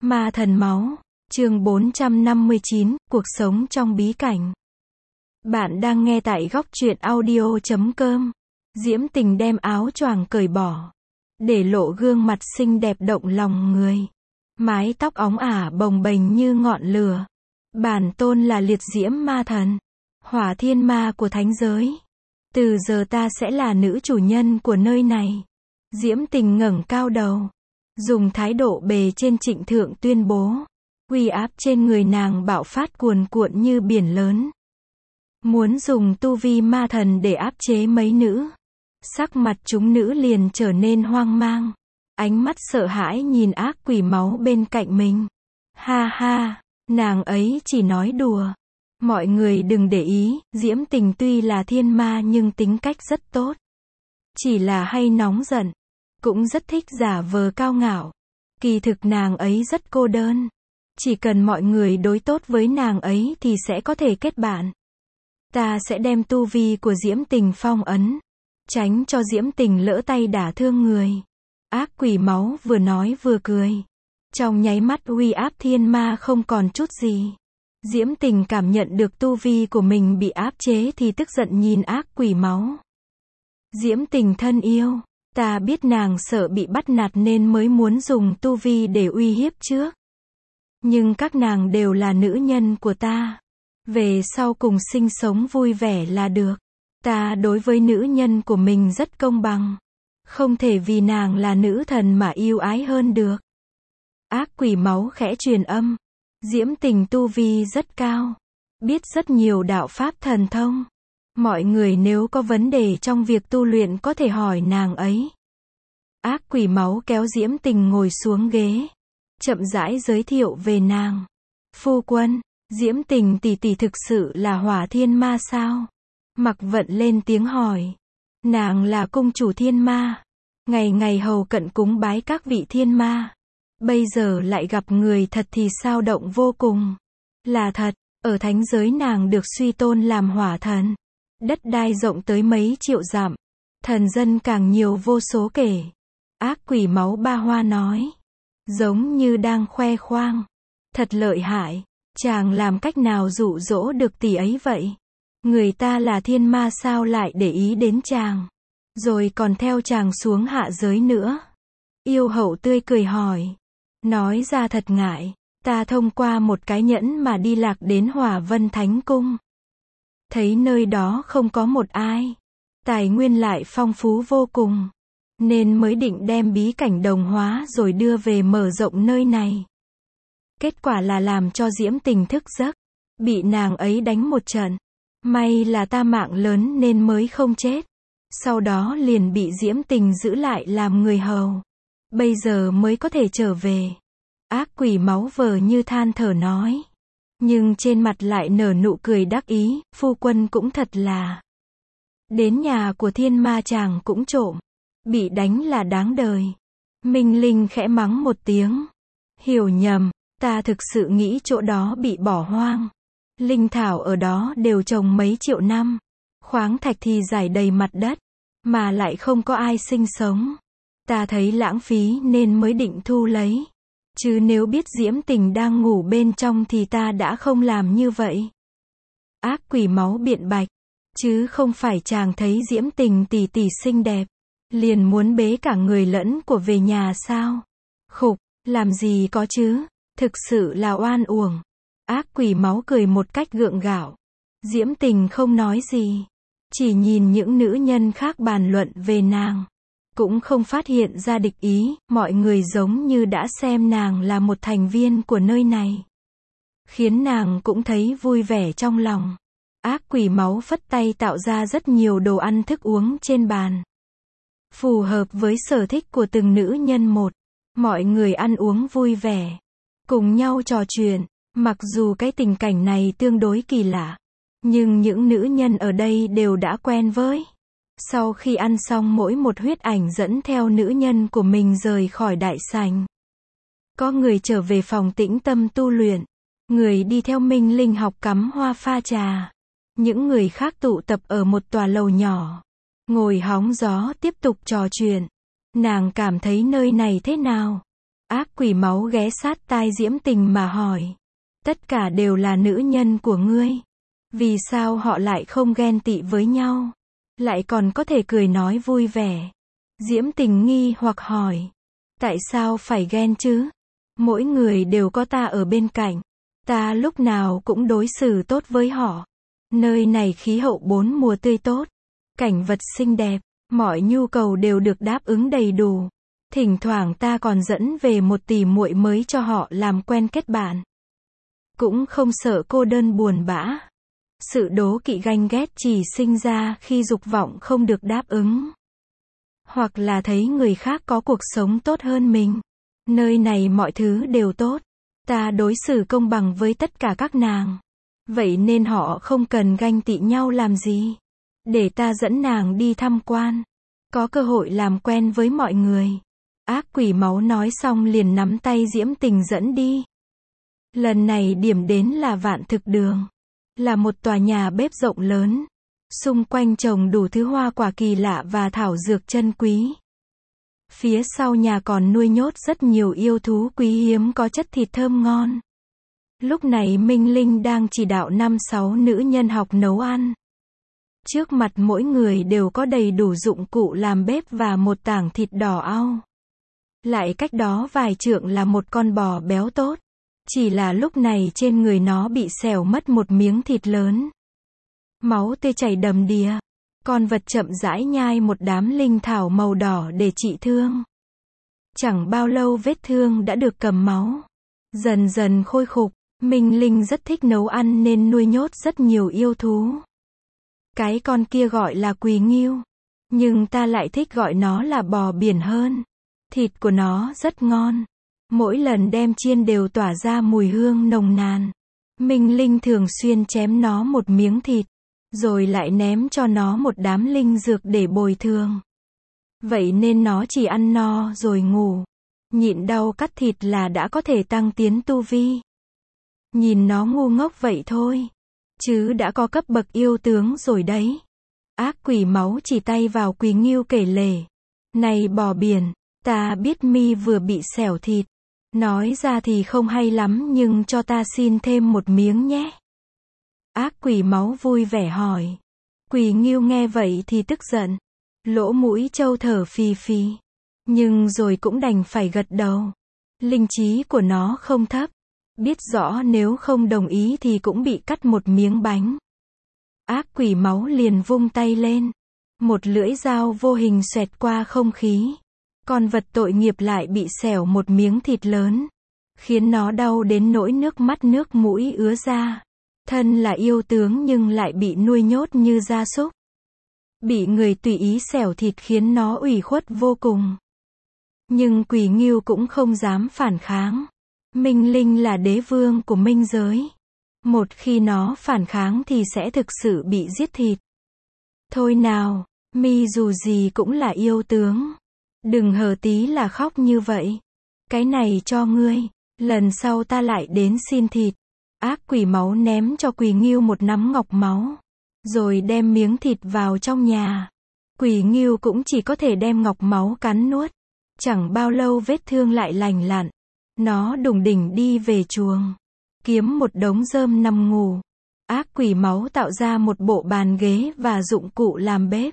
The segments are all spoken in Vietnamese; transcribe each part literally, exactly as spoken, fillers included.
Ma thần máu, chương bốn trăm năm mươi chín, cuộc sống trong bí cảnh. Bạn đang nghe tại góc truyện audio chấm com. Diễm Tình đem áo choàng cởi bỏ, để lộ gương mặt xinh đẹp động lòng người. Mái tóc óng ả bồng bềnh như ngọn lửa. Bản tôn là liệt diễm ma thần, hỏa thiên ma của thánh giới. Từ giờ ta sẽ là nữ chủ nhân của nơi này. Diễm Tình ngẩng cao đầu, dùng thái độ bề trên trịnh thượng tuyên bố. Uy áp trên người nàng bạo phát cuồn cuộn như biển lớn. Muốn dùng tu vi ma thần để áp chế mấy nữ. Sắc mặt chúng nữ liền trở nên hoang mang. Ánh mắt sợ hãi nhìn ác quỷ máu bên cạnh mình. Ha ha, nàng ấy chỉ nói đùa. Mọi người đừng để ý, Diễm Tình tuy là thiên ma nhưng tính cách rất tốt. Chỉ là hay nóng giận. Cũng rất thích giả vờ cao ngạo. Kỳ thực nàng ấy rất cô đơn. Chỉ cần mọi người đối tốt với nàng ấy thì sẽ có thể kết bạn. Ta sẽ đem tu vi của Diễm Tình phong ấn, tránh cho Diễm Tình lỡ tay đả thương người. Ác quỷ máu vừa nói vừa cười. Trong nháy mắt uy áp thiên ma không còn chút gì. Diễm Tình cảm nhận được tu vi của mình bị áp chế thì tức giận nhìn ác quỷ máu. Diễm Tình thân yêu, ta biết nàng sợ bị bắt nạt nên mới muốn dùng tu vi để uy hiếp trước. Nhưng các nàng đều là nữ nhân của ta. Về sau cùng sinh sống vui vẻ là được. Ta đối với nữ nhân của mình rất công bằng. Không thể vì nàng là nữ thần mà yêu ái hơn được. Ác quỷ máu khẽ truyền âm. Diễm Tình tu vi rất cao. Biết rất nhiều đạo pháp thần thông. Mọi người nếu có vấn đề trong việc tu luyện có thể hỏi nàng ấy. Ác quỷ máu kéo Diễm Tình ngồi xuống ghế. Chậm rãi giới thiệu về nàng. Phu quân, Diễm Tình tỷ tỷ thực sự là hỏa thiên ma sao? Mặc Vận lên tiếng hỏi. Nàng là cung chủ thiên ma. Ngày ngày hầu cận cúng bái các vị thiên ma. Bây giờ lại gặp người thật thì sao động vô cùng. Là thật, ở thánh giới nàng được suy tôn làm hỏa thần. Đất đai rộng tới mấy triệu dặm. Thần dân càng nhiều vô số kể. Ác quỷ máu ba hoa nói. Giống như đang khoe khoang. Thật lợi hại. Chàng làm cách nào dụ dỗ được tỷ ấy vậy? Người ta là thiên ma sao lại để ý đến chàng? Rồi còn theo chàng xuống hạ giới nữa. Yêu hậu tươi cười hỏi. Nói ra thật ngại. Ta thông qua một cái nhẫn mà đi lạc đến Hỏa Vân Thánh Cung. Thấy nơi đó không có một ai. Tài nguyên lại phong phú vô cùng. Nên mới định đem bí cảnh đồng hóa rồi đưa về mở rộng nơi này. Kết quả là làm cho Diễm Tình thức giấc. Bị nàng ấy đánh một trận. May là ta mạng lớn nên mới không chết. Sau đó liền bị Diễm Tình giữ lại làm người hầu. Bây giờ mới có thể trở về. Ác quỷ máu vờ như than thở nói. Nhưng trên mặt lại nở nụ cười đắc ý. Phu quân cũng thật là. Đến nhà của thiên ma chàng cũng trộm. Bị đánh là đáng đời. Minh Linh khẽ mắng một tiếng. Hiểu nhầm, ta thực sự nghĩ chỗ đó bị bỏ hoang. Linh thảo ở đó đều trồng mấy triệu năm. Khoáng thạch thì rải đầy mặt đất. Mà lại không có ai sinh sống. Ta thấy lãng phí nên mới định thu lấy. Chứ nếu biết Diễm Tình đang ngủ bên trong thì ta đã không làm như vậy. Ác quỷ máu biện bạch. Chứ không phải chàng thấy Diễm Tình tỷ tỷ xinh đẹp. Liền muốn bế cả người lẫn của về nhà sao? Khục, làm gì có chứ? Thực sự là oan uổng. Ác quỷ máu cười một cách gượng gạo. Diễm Tình không nói gì. Chỉ nhìn những nữ nhân khác bàn luận về nàng. Cũng không phát hiện ra địch ý. Mọi người giống như đã xem nàng là một thành viên của nơi này. Khiến nàng cũng thấy vui vẻ trong lòng. Ác quỷ máu phất tay tạo ra rất nhiều đồ ăn thức uống trên bàn. Phù hợp với sở thích của từng nữ nhân một. Mọi người ăn uống vui vẻ. Cùng nhau trò chuyện. Mặc dù cái tình cảnh này tương đối kỳ lạ. Nhưng những nữ nhân ở đây đều đã quen với. Sau khi ăn xong mỗi một huyết ảnh dẫn theo nữ nhân của mình rời khỏi đại sảnh. Có người trở về phòng tĩnh tâm tu luyện. Người đi theo Minh Linh học cắm hoa pha trà. Những người khác tụ tập ở một tòa lầu nhỏ. Ngồi hóng gió tiếp tục trò chuyện. Nàng cảm thấy nơi này thế nào? Ác quỷ máu ghé sát tai Diễm Tình mà hỏi. Tất cả đều là nữ nhân của ngươi. Vì sao họ lại không ghen tị với nhau? Lại còn có thể cười nói vui vẻ. Diễm Tình nghi hoặc hỏi. Tại sao phải ghen chứ? Mỗi người đều có ta ở bên cạnh. Ta lúc nào cũng đối xử tốt với họ. Nơi này khí hậu bốn mùa tươi tốt. Cảnh vật xinh đẹp. Mọi nhu cầu đều được đáp ứng đầy đủ. Thỉnh thoảng ta còn dẫn về một tỷ muội mới cho họ làm quen kết bạn. Cũng không sợ cô đơn buồn bã. Sự đố kỵ ganh ghét chỉ sinh ra khi dục vọng không được đáp ứng. Hoặc là thấy người khác có cuộc sống tốt hơn mình. Nơi này mọi thứ đều tốt. Ta đối xử công bằng với tất cả các nàng. Vậy nên họ không cần ganh tị nhau làm gì. Để ta dẫn nàng đi tham quan. Có cơ hội làm quen với mọi người. Ác quỷ máu nói xong liền nắm tay Diễm Tình dẫn đi. Lần này điểm đến là Vạn Thực Đường. Là một tòa nhà bếp rộng lớn. Xung quanh trồng đủ thứ hoa quả kỳ lạ và thảo dược chân quý. Phía sau nhà còn nuôi nhốt rất nhiều yêu thú quý hiếm có chất thịt thơm ngon. Lúc này Minh Linh đang chỉ đạo năm sáu nữ nhân học nấu ăn. Trước mặt mỗi người đều có đầy đủ dụng cụ làm bếp và một tảng thịt đỏ au. Lại cách đó vài trượng là một con bò béo tốt. Chỉ là lúc này trên người nó bị xẻo mất một miếng thịt lớn. Máu tươi chảy đầm đìa. Con vật chậm rãi nhai một đám linh thảo màu đỏ để trị thương. Chẳng bao lâu vết thương đã được cầm máu. Dần dần khôi phục. Minh Linh rất thích nấu ăn nên nuôi nhốt rất nhiều yêu thú. Cái con kia gọi là quỳ ngưu. Nhưng ta lại thích gọi nó là bò biển hơn. Thịt của nó rất ngon. Mỗi lần đem chiên đều tỏa ra mùi hương nồng nàn. Minh Linh thường xuyên chém nó một miếng thịt. Rồi lại ném cho nó một đám linh dược để bồi thường. Vậy nên nó chỉ ăn no rồi ngủ. Nhịn đau cắt thịt là đã có thể tăng tiến tu vi. Nhìn nó ngu ngốc vậy thôi. Chứ đã có cấp bậc yêu tướng rồi đấy. Ác quỷ máu chỉ tay vào quỳ ngưu kể lể. Này bò biển, ta biết mi vừa bị xẻo thịt. Nói ra thì không hay lắm nhưng cho ta xin thêm một miếng nhé. Ác quỷ máu vui vẻ hỏi. Quỳ ngưu nghe vậy thì tức giận. Lỗ mũi trâu thở phì phì. Nhưng rồi cũng đành phải gật đầu. Linh trí của nó không thấp. Biết rõ nếu không đồng ý thì cũng bị cắt một miếng bánh. Ác quỷ máu liền vung tay lên. Một lưỡi dao vô hình xoẹt qua không khí. Con vật tội nghiệp lại bị xẻo một miếng thịt lớn. Khiến nó đau đến nỗi nước mắt nước mũi ứa ra. Thân là yêu tướng nhưng lại bị nuôi nhốt như gia súc. Bị người tùy ý xẻo thịt khiến nó ủy khuất vô cùng. Nhưng quỷ ngưu cũng không dám phản kháng. Minh Linh là đế vương của minh giới. Một khi nó phản kháng thì sẽ thực sự bị giết thịt. Thôi nào, mi dù gì cũng là yêu tướng. Đừng hờ tí là khóc như vậy. Cái này cho ngươi. Lần sau ta lại đến xin thịt. Ác quỷ máu ném cho quỳ ngưu một nắm ngọc máu. Rồi đem miếng thịt vào trong nhà. Quỳ ngưu cũng chỉ có thể đem ngọc máu cắn nuốt. Chẳng bao lâu vết thương lại lành lặn. Nó đùng đỉnh đi về chuồng. Kiếm một đống rơm nằm ngủ. Ác quỷ máu tạo ra một bộ bàn ghế và dụng cụ làm bếp.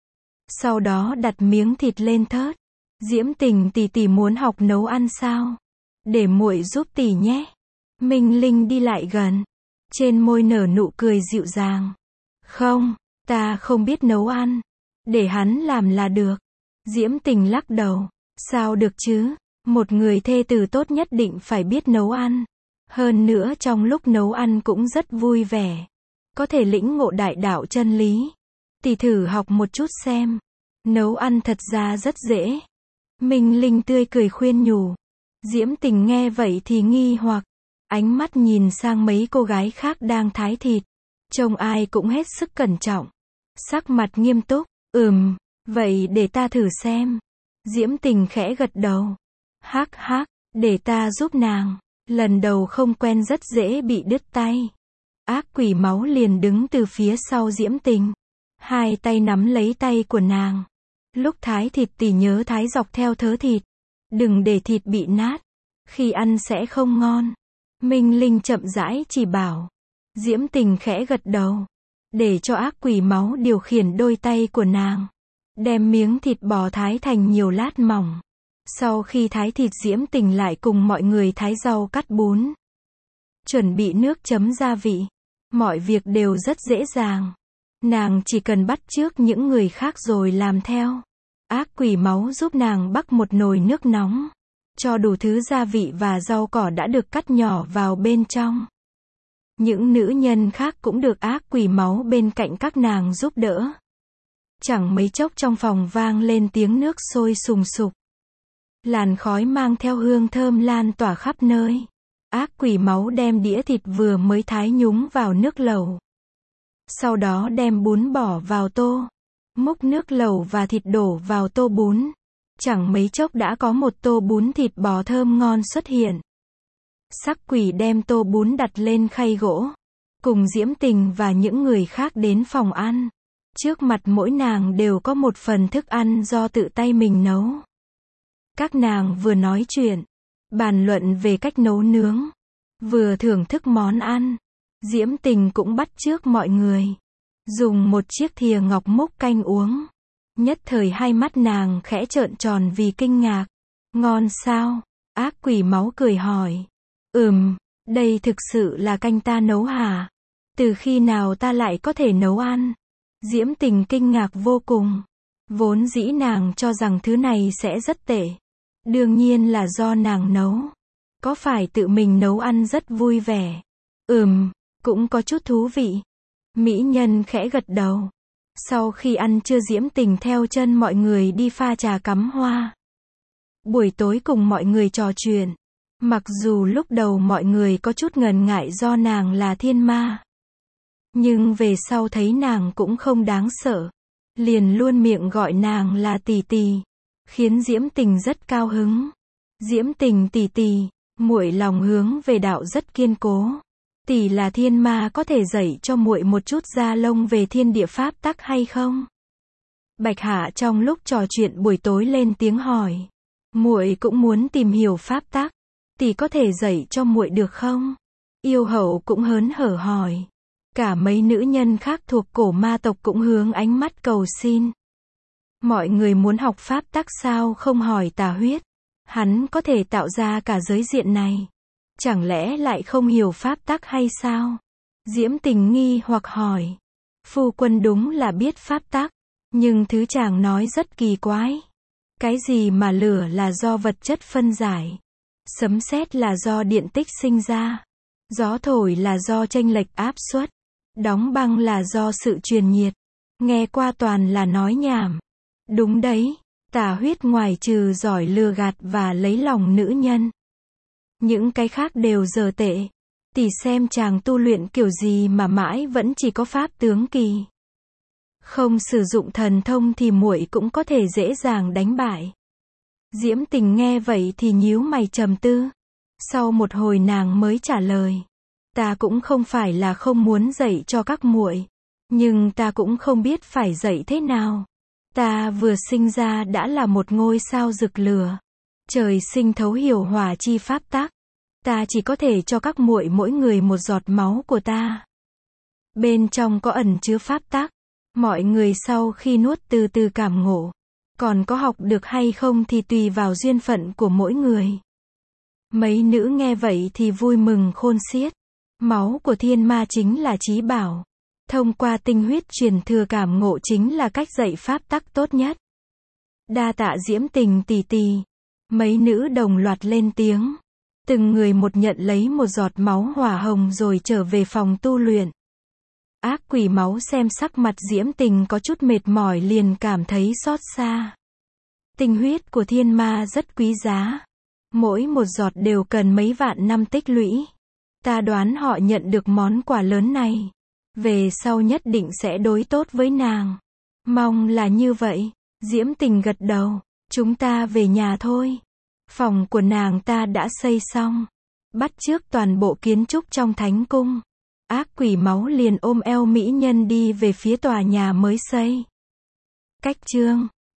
Sau đó đặt miếng thịt lên thớt. Diễm Tình tỷ tỷ muốn học nấu ăn sao? Để muội giúp tỷ nhé. Minh Linh đi lại gần. Trên môi nở nụ cười dịu dàng. Không, ta không biết nấu ăn. Để hắn làm là được. Diễm Tình lắc đầu. Sao được chứ? Một người thê tử tốt nhất định phải biết nấu ăn. Hơn nữa trong lúc nấu ăn cũng rất vui vẻ. Có thể lĩnh ngộ đại đạo chân lý. Tỷ thử học một chút xem. Nấu ăn thật ra rất dễ. Minh Linh tươi cười khuyên nhủ. Diễm Tình nghe vậy thì nghi hoặc. Ánh mắt nhìn sang mấy cô gái khác đang thái thịt. Trông ai cũng hết sức cẩn trọng. Sắc mặt nghiêm túc. Ừm, vậy để ta thử xem. Diễm Tình khẽ gật đầu. Hắc hắc, để ta giúp nàng. Lần đầu không quen rất dễ bị đứt tay. Ác quỷ máu liền đứng từ phía sau Diễm Tình. Hai tay nắm lấy tay của nàng. Lúc thái thịt tỷ nhớ thái dọc theo thớ thịt. Đừng để thịt bị nát. Khi ăn sẽ không ngon. Minh Linh chậm rãi chỉ bảo. Diễm Tình khẽ gật đầu. Để cho ác quỷ máu điều khiển đôi tay của nàng. Đem miếng thịt bò thái thành nhiều lát mỏng. Sau khi thái thịt, Diễm Tình lại cùng mọi người thái rau, cắt bún. Chuẩn bị nước chấm gia vị. Mọi việc đều rất dễ dàng. Nàng chỉ cần bắt chước những người khác rồi làm theo. Ác quỷ máu giúp nàng bắc một nồi nước nóng. Cho đủ thứ gia vị và rau cỏ đã được cắt nhỏ vào bên trong. Những nữ nhân khác cũng được ác quỷ máu bên cạnh các nàng giúp đỡ. Chẳng mấy chốc trong phòng vang lên tiếng nước sôi sùng sục. Làn khói mang theo hương thơm lan tỏa khắp nơi. Ác quỷ máu đem đĩa thịt vừa mới thái nhúng vào nước lẩu. Sau đó đem bún bỏ vào tô. Múc nước lẩu và thịt đổ vào tô bún. Chẳng mấy chốc đã có một tô bún thịt bò thơm ngon xuất hiện. Sắc quỷ đem tô bún đặt lên khay gỗ. Cùng Diễm Tình và những người khác đến phòng ăn. Trước mặt mỗi nàng đều có một phần thức ăn do tự tay mình nấu. Các nàng vừa nói chuyện, bàn luận về cách nấu nướng, vừa thưởng thức món ăn. Diễm Tình cũng bắt chước mọi người. Dùng một chiếc thìa ngọc múc canh uống. Nhất thời hai mắt nàng khẽ trợn tròn vì kinh ngạc. Ngon sao? Ác quỷ máu cười hỏi. Ừm, đây thực sự là canh ta nấu hả? Từ khi nào ta lại có thể nấu ăn? Diễm Tình kinh ngạc vô cùng. Vốn dĩ nàng cho rằng thứ này sẽ rất tệ. Đương nhiên là do nàng nấu. Có phải tự mình nấu ăn rất vui vẻ? Ừm, cũng có chút thú vị. Mỹ nhân khẽ gật đầu. Sau khi ăn trưa, Diễm Tình theo chân mọi người đi pha trà cắm hoa. Buổi tối cùng mọi người trò chuyện. Mặc dù lúc đầu mọi người có chút ngần ngại do nàng là thiên ma. Nhưng về sau thấy nàng cũng không đáng sợ. Liền luôn miệng gọi nàng là tỷ tỷ. Khiến Diễm Tình rất cao hứng. Diễm Tình tỷ tỷ, muội lòng hướng về đạo rất kiên cố. Tỷ là thiên ma, có thể dạy cho muội một chút gia lông về thiên địa pháp tắc hay không? Bạch Hạ trong lúc trò chuyện buổi tối lên tiếng hỏi. Muội cũng muốn tìm hiểu pháp tắc. Tỷ có thể dạy cho muội được không? Yêu hậu cũng hớn hở hỏi. Cả mấy nữ nhân khác thuộc cổ ma tộc cũng hướng ánh mắt cầu xin. Mọi người muốn học pháp tắc sao không hỏi Tà Huyết? Hắn có thể tạo ra cả giới diện này. Chẳng lẽ lại không hiểu pháp tắc hay sao? Diễm Tình nghi hoặc hỏi. Phu quân đúng là biết pháp tắc. Nhưng thứ chàng nói rất kỳ quái. Cái gì mà lửa là do vật chất phân giải? Sấm sét là do điện tích sinh ra. Gió thổi là do chênh lệch áp suất. Đóng băng là do sự truyền nhiệt. Nghe qua toàn là nói nhảm. Đúng đấy, Tà Huyết ngoài trừ giỏi lừa gạt và lấy lòng nữ nhân. Những cái khác đều dở tệ. Tỷ xem chàng tu luyện kiểu gì mà mãi vẫn chỉ có pháp tướng kỳ. Không sử dụng thần thông thì muội cũng có thể dễ dàng đánh bại. Diễm Tình nghe vậy thì nhíu mày trầm tư. Sau một hồi nàng mới trả lời. Ta cũng không phải là không muốn dạy cho các muội, nhưng ta cũng không biết phải dạy thế nào. Ta vừa sinh ra đã là một ngôi sao rực lửa. Trời sinh thấu hiểu hỏa chi pháp tắc. Ta chỉ có thể cho các muội mỗi người một giọt máu của ta. Bên trong có ẩn chứa pháp tắc. Mọi người sau khi nuốt từ từ cảm ngộ. Còn có học được hay không thì tùy vào duyên phận của mỗi người. Mấy nữ nghe vậy thì vui mừng khôn xiết. Máu của thiên ma chính là trí bảo. Thông qua tinh huyết truyền thừa cảm ngộ chính là cách dạy pháp tắc tốt nhất. Đa tạ Diễm Tình tỷ tỷ. Mấy nữ đồng loạt lên tiếng. Từng người một nhận lấy một giọt máu hỏa hồng rồi trở về phòng tu luyện. Ác quỷ máu xem sắc mặt Diễm Tình có chút mệt mỏi liền cảm thấy xót xa. Tinh huyết của thiên ma rất quý giá. Mỗi một giọt đều cần mấy vạn năm tích lũy. Ta đoán họ nhận được món quà lớn này. Về sau nhất định sẽ đối tốt với nàng. Mong là như vậy. Diễm Tình gật đầu. Chúng ta về nhà thôi. Phòng của nàng ta đã xây xong. Bắt chước toàn bộ kiến trúc trong thánh cung. Ác quỷ máu liền ôm eo mỹ nhân đi về phía tòa nhà mới xây. Cách chương